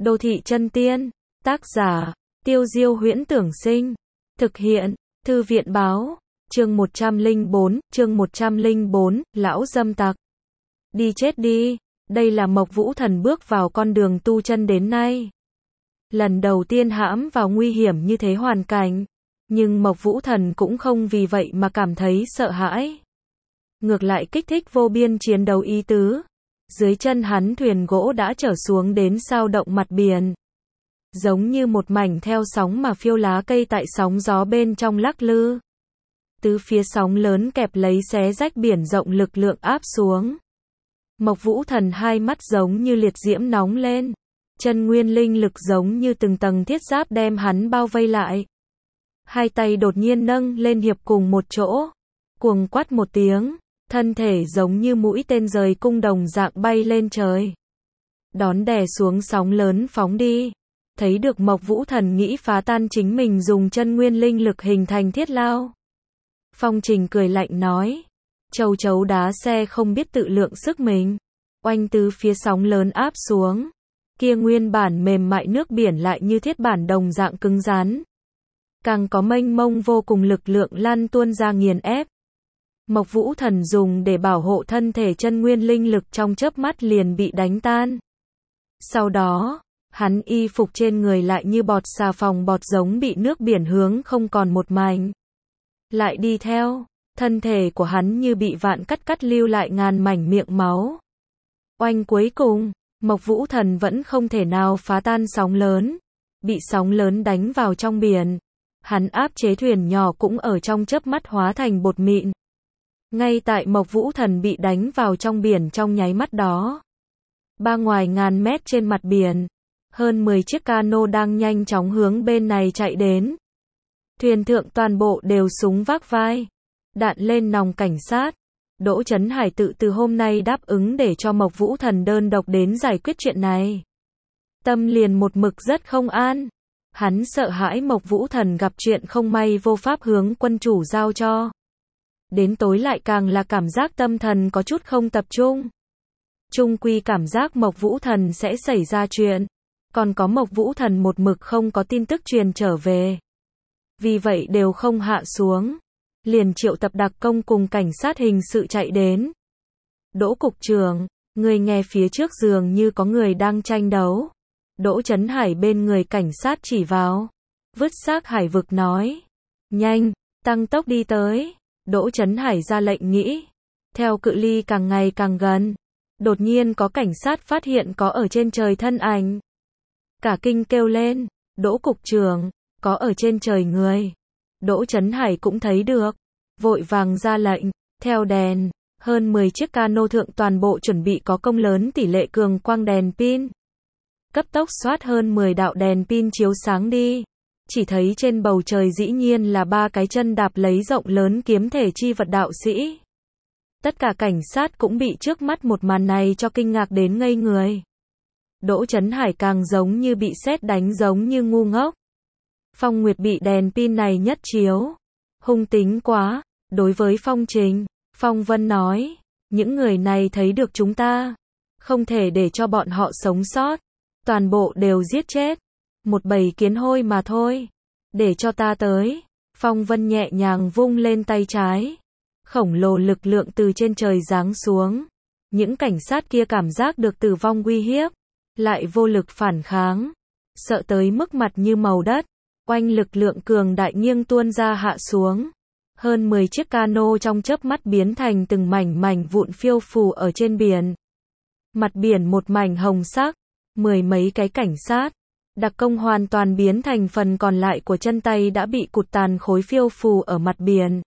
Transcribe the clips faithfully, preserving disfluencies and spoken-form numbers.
Đô thị chân tiên. Tác giả, Tiêu Diêu Huyễn Tưởng Sinh. Thực hiện, Thư viện báo. Chương một trăm lẻ bốn, chương một trăm lẻ bốn, lão dâm tặc. Đi chết đi, đây là Mộc Vũ Thần bước vào con đường tu chân đến nay. Lần đầu tiên hãm vào nguy hiểm như thế hoàn cảnh, nhưng Mộc Vũ Thần cũng không vì vậy mà cảm thấy sợ hãi. Ngược lại kích thích vô biên chiến đấu ý tứ. Dưới chân hắn thuyền gỗ đã trở xuống đến sao động mặt biển. Giống như một mảnh theo sóng mà phiêu lá cây tại sóng gió bên trong lắc lư. Tứ phía sóng lớn kẹp lấy xé rách biển rộng lực lượng áp xuống. Mộc Vũ Thần hai mắt giống như liệt diễm nóng lên. Chân nguyên linh lực giống như từng tầng thiết giáp đem hắn bao vây lại. Hai tay đột nhiên nâng lên hiệp cùng một chỗ. Cuồng quát một tiếng. Thân thể giống như mũi tên rời cung đồng dạng bay lên trời. Đón đè xuống sóng lớn phóng đi. Thấy được Mộc Vũ Thần nghĩ phá tan chính mình dùng chân nguyên linh lực hình thành thiết lao. Phong Trình cười lạnh nói. Châu chấu đá xe không biết tự lượng sức mình. Oanh tứ phía sóng lớn áp xuống. Kia nguyên bản mềm mại nước biển lại như thiết bản đồng dạng cứng rắn. Càng có mênh mông vô cùng lực lượng lăn tuôn ra nghiền ép. Mộc Vũ Thần dùng để bảo hộ thân thể chân nguyên linh lực trong chớp mắt liền bị đánh tan. Sau đó, hắn y phục trên người lại như bọt xà phòng bọt giống bị nước biển hướng không còn một mảnh. Lại đi theo, thân thể của hắn như bị vạn cắt cắt lưu lại ngàn mảnh miệng máu. Oanh cuối cùng, Mộc Vũ Thần vẫn không thể nào phá tan sóng lớn, bị sóng lớn đánh vào trong biển. Hắn áp chế thuyền nhỏ cũng ở trong chớp mắt hóa thành bột mịn. Ngay tại Mộc Vũ Thần bị đánh vào trong biển trong nháy mắt đó. Ba ngoài ngàn mét trên mặt biển, hơn mười chiếc cano đang nhanh chóng hướng bên này chạy đến. Thuyền thượng toàn bộ đều súng vác vai, đạn lên nòng cảnh sát. Đỗ Chấn Hải tự từ hôm nay đáp ứng để cho Mộc Vũ Thần đơn độc đến giải quyết chuyện này. Tâm liền một mực rất không an. Hắn sợ hãi Mộc Vũ Thần gặp chuyện không may vô pháp hướng quân chủ giao cho. Đến tối lại càng là cảm giác tâm thần có chút không tập trung. Chung quy cảm giác Mộc Vũ Thần sẽ xảy ra chuyện. Còn có Mộc Vũ Thần một mực không có tin tức truyền trở về. Vì vậy đều không hạ xuống. Liền triệu tập đặc công cùng cảnh sát hình sự chạy đến. Đỗ cục trưởng, người nghe phía trước dường như có người đang tranh đấu. Đỗ Chấn Hải bên người cảnh sát chỉ vào. Vứt xác hải vực nói. Nhanh, tăng tốc đi tới. Đỗ Chấn Hải ra lệnh nghĩ. Theo cự ly càng ngày càng gần. Đột nhiên có cảnh sát phát hiện có ở trên trời thân ảnh. Cả kinh kêu lên. Đỗ cục trưởng, có ở trên trời người. Đỗ Chấn Hải cũng thấy được. Vội vàng ra lệnh. Theo đèn, hơn mười chiếc cano thượng toàn bộ chuẩn bị có công lớn tỷ lệ cường quang đèn pin. Cấp tốc xoát hơn mười đạo đèn pin chiếu sáng đi. Chỉ thấy trên bầu trời dĩ nhiên là ba cái chân đạp lấy rộng lớn kiếm thể chi vật đạo sĩ. Tất cả cảnh sát cũng bị trước mắt một màn này cho kinh ngạc đến ngây người. Đỗ Chấn Hải càng giống như bị sét đánh giống như ngu ngốc. Phong Nguyệt bị đèn pin này nhất chiếu. Hung tính quá. Đối với Phong Trình, Phong Vân nói, những người này thấy được chúng ta. Không thể để cho bọn họ sống sót. Toàn bộ đều giết chết. Một bầy kiến hôi mà thôi. Để cho ta tới. Phong Vân nhẹ nhàng vung lên tay trái. Khổng lồ lực lượng từ trên trời giáng xuống. Những cảnh sát kia cảm giác được tử vong uy hiếp. Lại vô lực phản kháng. Sợ tới mức mặt như màu đất. Oanh lực lượng cường đại nghiêng tuôn ra hạ xuống. Hơn mười chiếc cano trong chớp mắt biến thành từng mảnh mảnh vụn phiêu phù ở trên biển. Mặt biển một mảnh hồng sắc. Mười mấy cái cảnh sát. Đặc công hoàn toàn biến thành phần còn lại của chân tay đã bị cụt tàn khối phiêu phù ở mặt biển.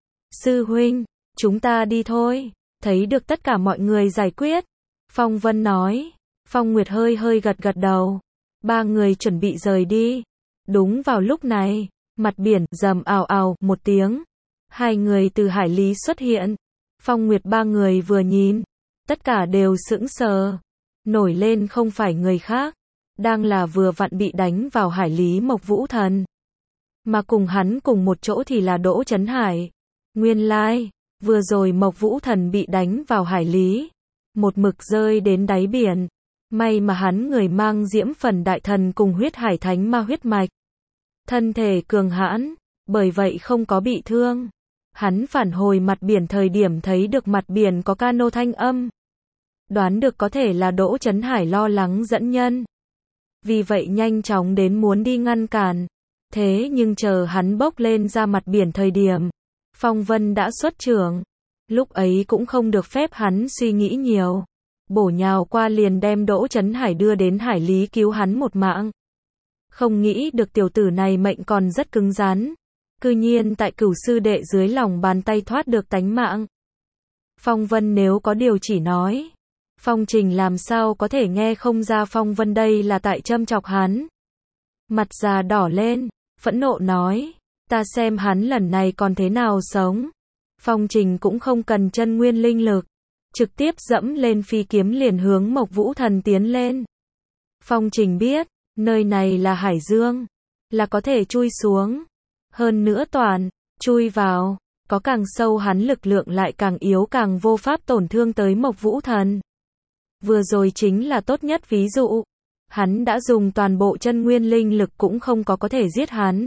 Sư huynh, chúng ta đi thôi. Thấy được tất cả mọi người giải quyết. Phong Vân nói. Phong Nguyệt hơi hơi gật gật đầu. Ba người chuẩn bị rời đi. Đúng vào lúc này, mặt biển rầm ào ào một tiếng. Hai người từ hải lý xuất hiện. Phong Nguyệt ba người vừa nhìn. Tất cả đều sững sờ. Nổi lên không phải người khác. Đang là vừa vặn bị đánh vào hải lý Mộc Vũ Thần. Mà cùng hắn cùng một chỗ thì là Đỗ Chấn Hải. Nguyên lai, like, vừa rồi Mộc Vũ Thần bị đánh vào hải lý. Một mực rơi đến đáy biển. May mà hắn người mang diễm phần đại thần cùng huyết hải thánh ma huyết mạch. Thân thể cường hãn, bởi vậy không có bị thương. Hắn phản hồi mặt biển thời điểm thấy được mặt biển có cano thanh âm. Đoán được có thể là Đỗ Chấn Hải lo lắng dẫn nhân. Vì vậy nhanh chóng đến muốn đi ngăn cản. Thế nhưng chờ hắn bốc lên ra mặt biển thời điểm, Phong Vân đã xuất trưởng. Lúc ấy cũng không được phép hắn suy nghĩ nhiều. Bổ nhào qua liền đem Đỗ Chấn Hải đưa đến hải lý cứu hắn một mạng. Không nghĩ được tiểu tử này mệnh còn rất cứng rắn. Cư nhiên tại Cửu sư đệ dưới lòng bàn tay thoát được tánh mạng. Phong Vân nếu có điều chỉ nói. Phong Trình làm sao có thể nghe không ra Phong Vân đây là tại châm chọc hắn. Mặt già đỏ lên, phẫn nộ nói, ta xem hắn lần này còn thế nào sống. Phong Trình cũng không cần chân nguyên linh lực, trực tiếp dẫm lên phi kiếm liền hướng Mộc Vũ Thần tiến lên. Phong Trình biết, nơi này là hải dương, là có thể chui xuống. Hơn nữa toàn, chui vào, có càng sâu hắn lực lượng lại càng yếu càng vô pháp tổn thương tới Mộc Vũ Thần. Vừa rồi chính là tốt nhất ví dụ. Hắn đã dùng toàn bộ chân nguyên linh lực cũng không có có thể giết hắn.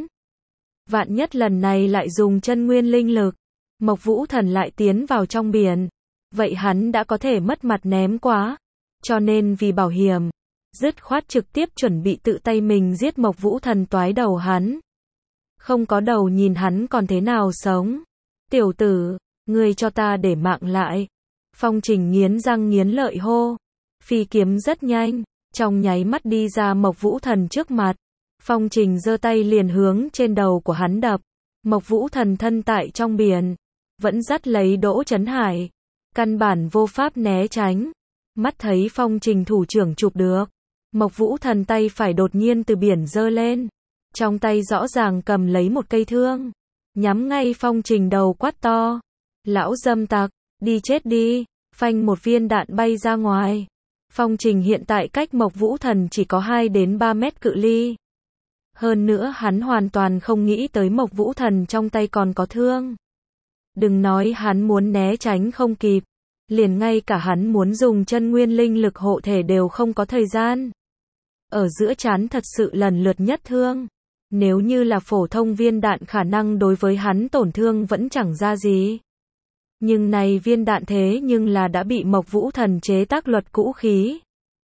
Vạn nhất lần này lại dùng chân nguyên linh lực, Mộc Vũ Thần lại tiến vào trong biển. Vậy hắn đã có thể mất mặt ném quá. Cho nên vì bảo hiểm, dứt khoát trực tiếp chuẩn bị tự tay mình giết Mộc Vũ Thần toái đầu hắn. Không có đầu nhìn hắn còn thế nào sống. Tiểu tử, ngươi cho ta để mạng lại. Phong Trình nghiến răng nghiến lợi hô. Phi kiếm rất nhanh, trong nháy mắt đi ra Mộc Vũ Thần trước mặt. Phong Trình giơ tay liền hướng trên đầu của hắn đập. Mộc Vũ Thần thân tại trong biển, vẫn dắt lấy Đỗ Chấn Hải. Căn bản vô pháp né tránh. Mắt thấy Phong Trình thủ trưởng chụp được. Mộc Vũ Thần tay phải đột nhiên từ biển giơ lên. Trong tay rõ ràng cầm lấy một cây thương. Nhắm ngay Phong Trình đầu quát to. Lão dâm tặc, đi chết đi. Phanh một viên đạn bay ra ngoài. Phong Trình hiện tại cách Mộc Vũ Thần chỉ có hai đến ba mét cự ly. Hơn nữa hắn hoàn toàn không nghĩ tới Mộc Vũ Thần trong tay còn có thương. Đừng nói hắn muốn né tránh không kịp. Liền ngay cả hắn muốn dùng chân nguyên linh lực hộ thể đều không có thời gian. Ở giữa trán thật sự lần lượt nhất thương. Nếu như là phổ thông viên đạn khả năng đối với hắn tổn thương vẫn chẳng ra gì. Nhưng này viên đạn thế nhưng là đã bị Mộc Vũ Thần chế tác luật cũ khí.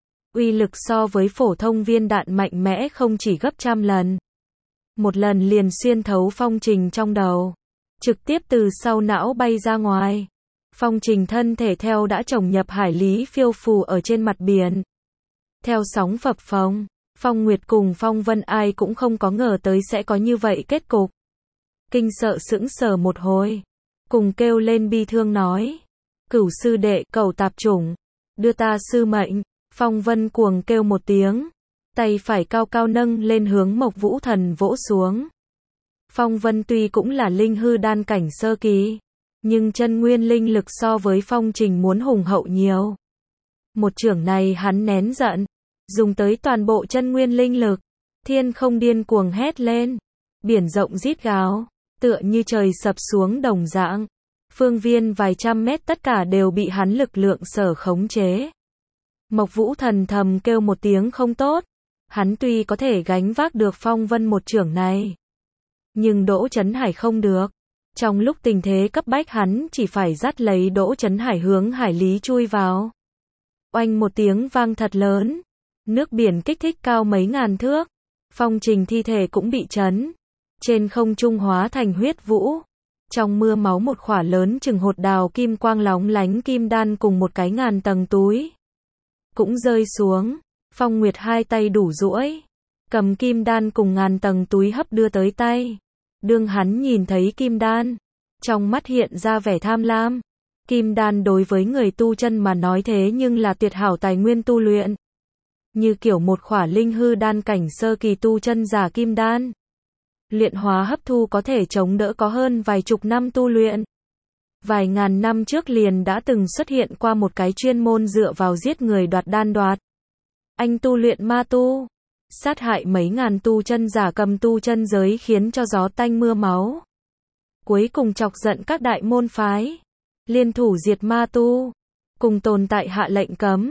Uy lực so với phổ thông viên đạn mạnh mẽ không chỉ gấp trăm lần. Một lần liền xuyên thấu Phong Trình trong đầu. Trực tiếp từ sau não bay ra ngoài. Phong Trình thân thể theo đã chồng nhập hải lý phiêu phù ở trên mặt biển. Theo sóng phập phồng, Phong Nguyệt cùng Phong Vân ai cũng không có ngờ tới sẽ có như vậy kết cục. Kinh sợ sững sờ một hồi. Cùng kêu lên bi thương nói. Cửu sư đệ, cầu tạp chủng. Đưa ta sư mệnh. Phong Vân cuồng kêu một tiếng. Tay phải cao cao nâng lên hướng Mộc Vũ Thần vỗ xuống. Phong Vân tuy cũng là linh hư đan cảnh sơ kỳ. Nhưng chân nguyên linh lực so với Phong Trình muốn hùng hậu nhiều. Một chưởng này hắn nén giận. Dùng tới toàn bộ chân nguyên linh lực. Thiên không điên cuồng hét lên. Biển rộng rít gào. Tựa như trời sập xuống đồng dạng. Phương viên vài trăm mét tất cả đều bị hắn lực lượng sở khống chế. Mộc Vũ Thần thầm kêu một tiếng không tốt. Hắn tuy có thể gánh vác được Phong Vân một chưởng này. Nhưng Đỗ Chấn Hải không được. Trong lúc tình thế cấp bách hắn chỉ phải dắt lấy Đỗ Chấn Hải hướng hải lý chui vào. Oanh một tiếng vang thật lớn. Nước biển kích thích cao mấy ngàn thước. Phong Trình thi thể cũng bị chấn. Trên không trung hóa thành huyết vũ. Trong mưa máu một khỏa lớn chừng hột đào kim quang lóng lánh kim đan cùng một cái ngàn tầng túi. Cũng rơi xuống. Phong Nguyệt hai tay đủ duỗi. Cầm kim đan cùng ngàn tầng túi hấp đưa tới tay. Đương hắn nhìn thấy kim đan. Trong mắt hiện ra vẻ tham lam. Kim đan đối với người tu chân mà nói thế nhưng là tuyệt hảo tài nguyên tu luyện. Như kiểu một khỏa linh hư đan cảnh sơ kỳ tu chân giả kim đan. Luyện hóa hấp thu có thể chống đỡ có hơn vài chục năm tu luyện. Vài ngàn năm trước liền đã từng xuất hiện qua một cái chuyên môn dựa vào giết người đoạt đan đoạt. Anh tu luyện ma tu. Sát hại mấy ngàn tu chân giả cầm tu chân giới khiến cho gió tanh mưa máu. Cuối cùng chọc giận các đại môn phái. Liên thủ diệt ma tu. Cùng tồn tại hạ lệnh cấm.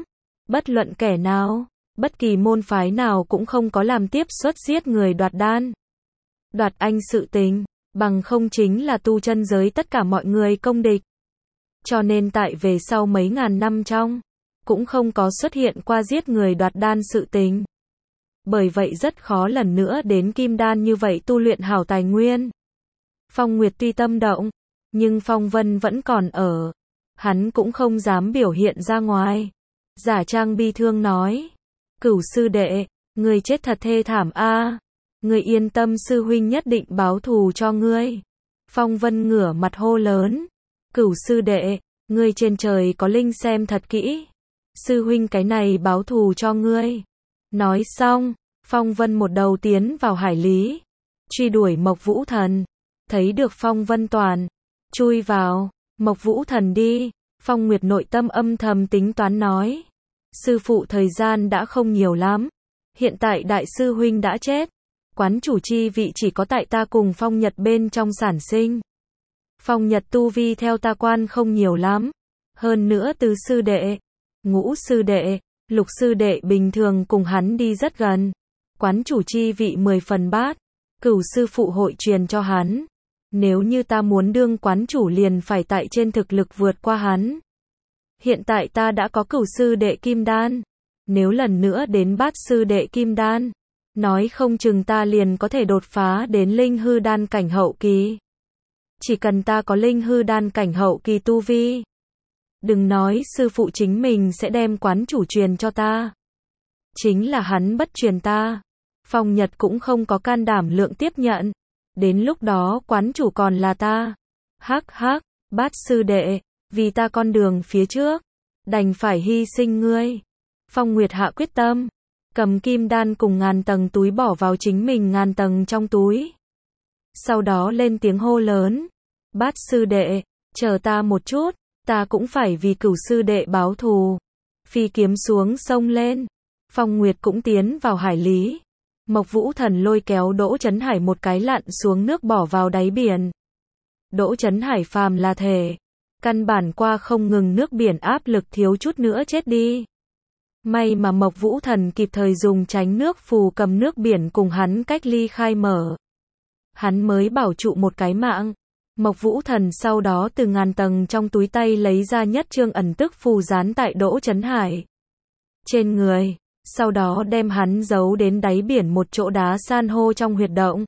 Bất luận kẻ nào, bất kỳ môn phái nào cũng không có làm tiếp xuất giết người đoạt đan, đoạt anh sự tình, bằng không chính là tu chân giới tất cả mọi người công địch. Cho nên tại về sau mấy ngàn năm trong, cũng không có xuất hiện qua giết người đoạt đan sự tình. Bởi vậy rất khó lần nữa đến kim đan như vậy tu luyện hảo tài nguyên. Phong Nguyệt tuy tâm động, nhưng Phong Vân vẫn còn ở. Hắn cũng không dám biểu hiện ra ngoài. Giả trang bi thương nói. Cửu sư đệ, người chết thật thê thảm a. Người yên tâm, sư huynh nhất định báo thù cho ngươi. Phong Vân ngửa mặt hô lớn. Cửu sư đệ, ngươi trên trời có linh xem thật kỹ. Sư huynh cái này báo thù cho ngươi. Nói xong, Phong Vân một đầu tiến vào hải lý, truy đuổi Mộc Vũ Thần. Thấy được Phong Vân toàn chui vào, Mộc Vũ Thần đi. Phong Nguyệt nội tâm âm thầm tính toán nói. Sư phụ thời gian đã không nhiều lắm. Hiện tại đại sư huynh đã chết. Quán chủ chi vị chỉ có tại ta cùng Phong Nhật bên trong sản sinh. Phong Nhật tu vi theo ta quan không nhiều lắm. Hơn nữa tứ sư đệ, ngũ sư đệ, lục sư đệ bình thường cùng hắn đi rất gần. Quán chủ chi vị mười phần bát. Cửu sư phụ hội truyền cho hắn. Nếu như ta muốn đương quán chủ liền phải tại trên thực lực vượt qua hắn. Hiện tại ta đã có cửu sư đệ kim đan. Nếu lần nữa đến bát sư đệ kim đan, nói không chừng ta liền có thể đột phá đến linh hư đan cảnh hậu kỳ. Chỉ cần ta có linh hư đan cảnh hậu kỳ tu vi. Đừng nói sư phụ chính mình sẽ đem quán chủ truyền cho ta. Chính là hắn bất truyền ta. Phong Nhật cũng không có can đảm lượng tiếp nhận. Đến lúc đó quán chủ còn là ta. Hắc hắc, bát sư đệ, vì ta con đường phía trước, đành phải hy sinh ngươi. Phong Nguyệt hạ quyết tâm, cầm kim đan cùng ngàn tầng túi bỏ vào chính mình ngàn tầng trong túi. Sau đó lên tiếng hô lớn. Bát sư đệ, chờ ta một chút, ta cũng phải vì cửu sư đệ báo thù. Phi kiếm xuống sông lên. Phong Nguyệt cũng tiến vào hải lý. Mộc Vũ Thần lôi kéo Đỗ Chấn Hải một cái lặn xuống nước bỏ vào đáy biển. Đỗ Chấn Hải phàm là thể, căn bản qua không ngừng nước biển áp lực thiếu chút nữa chết đi. May mà Mộc Vũ Thần kịp thời dùng tránh nước phù cầm nước biển cùng hắn cách ly khai mở. Hắn mới bảo trụ một cái mạng. Mộc Vũ Thần sau đó từ ngàn tầng trong túi tay lấy ra nhất chương ẩn tức phù dán tại Đỗ Chấn Hải trên người. Sau đó đem hắn giấu đến đáy biển một chỗ đá san hô trong huyệt động.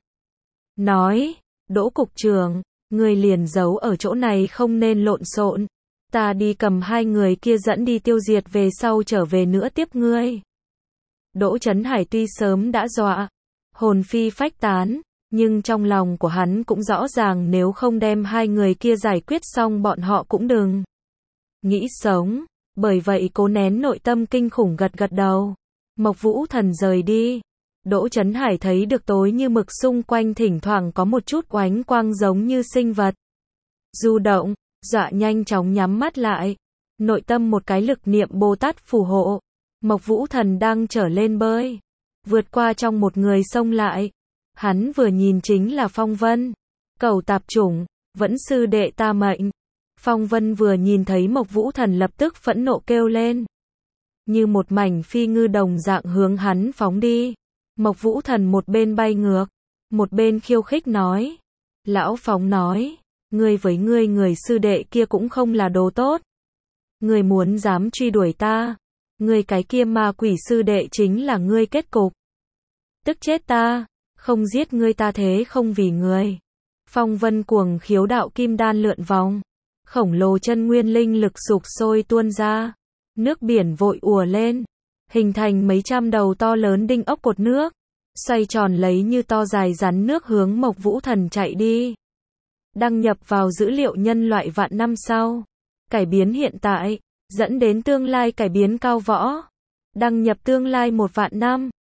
Nói, Đỗ cục trưởng, người liền giấu ở chỗ này không nên lộn xộn. Ta đi cầm hai người kia dẫn đi tiêu diệt về sau trở về nữa tiếp ngươi. Đỗ Chấn Hải tuy sớm đã dọa, hồn phi phách tán, nhưng trong lòng của hắn cũng rõ ràng nếu không đem hai người kia giải quyết xong bọn họ cũng đừng nghĩ sống. Bởi vậy cố nén nội tâm kinh khủng gật gật đầu. Mộc Vũ Thần rời đi. Đỗ Chấn Hải thấy được tối như mực xung quanh thỉnh thoảng có một chút oánh quang giống như sinh vật du động, dọa nhanh chóng nhắm mắt lại. Nội tâm một cái lực niệm Bồ Tát phù hộ. Mộc Vũ Thần đang trở lên bơi, vượt qua trong một người xông lại. Hắn vừa nhìn chính là Phong Vân. Cẩu tạp chủng, vẫn sư đệ ta mệnh. Phong Vân vừa nhìn thấy Mộc Vũ Thần lập tức phẫn nộ kêu lên. Như một mảnh phi ngư đồng dạng hướng hắn phóng đi. Mộc Vũ Thần một bên bay ngược, một bên khiêu khích nói. Lão Phóng nói, ngươi với ngươi người sư đệ kia cũng không là đồ tốt. Ngươi muốn dám truy đuổi ta, ngươi cái kia ma quỷ sư đệ chính là ngươi kết cục. Tức chết ta, không giết ngươi ta thế không vì ngươi. Phong Vân cuồng khiếu đạo kim đan lượn vòng, khổng lồ chân nguyên linh lực sục sôi tuôn ra. Nước biển vội ùa lên, hình thành mấy trăm đầu to lớn đinh ốc cột nước, xoay tròn lấy như to dài rắn nước hướng Mộc Vũ Thần chạy đi. Đăng nhập vào dữ liệu nhân loại vạn năm sau. Cải biến hiện tại, dẫn đến tương lai cải biến cao võ. Đăng nhập tương lai một vạn năm.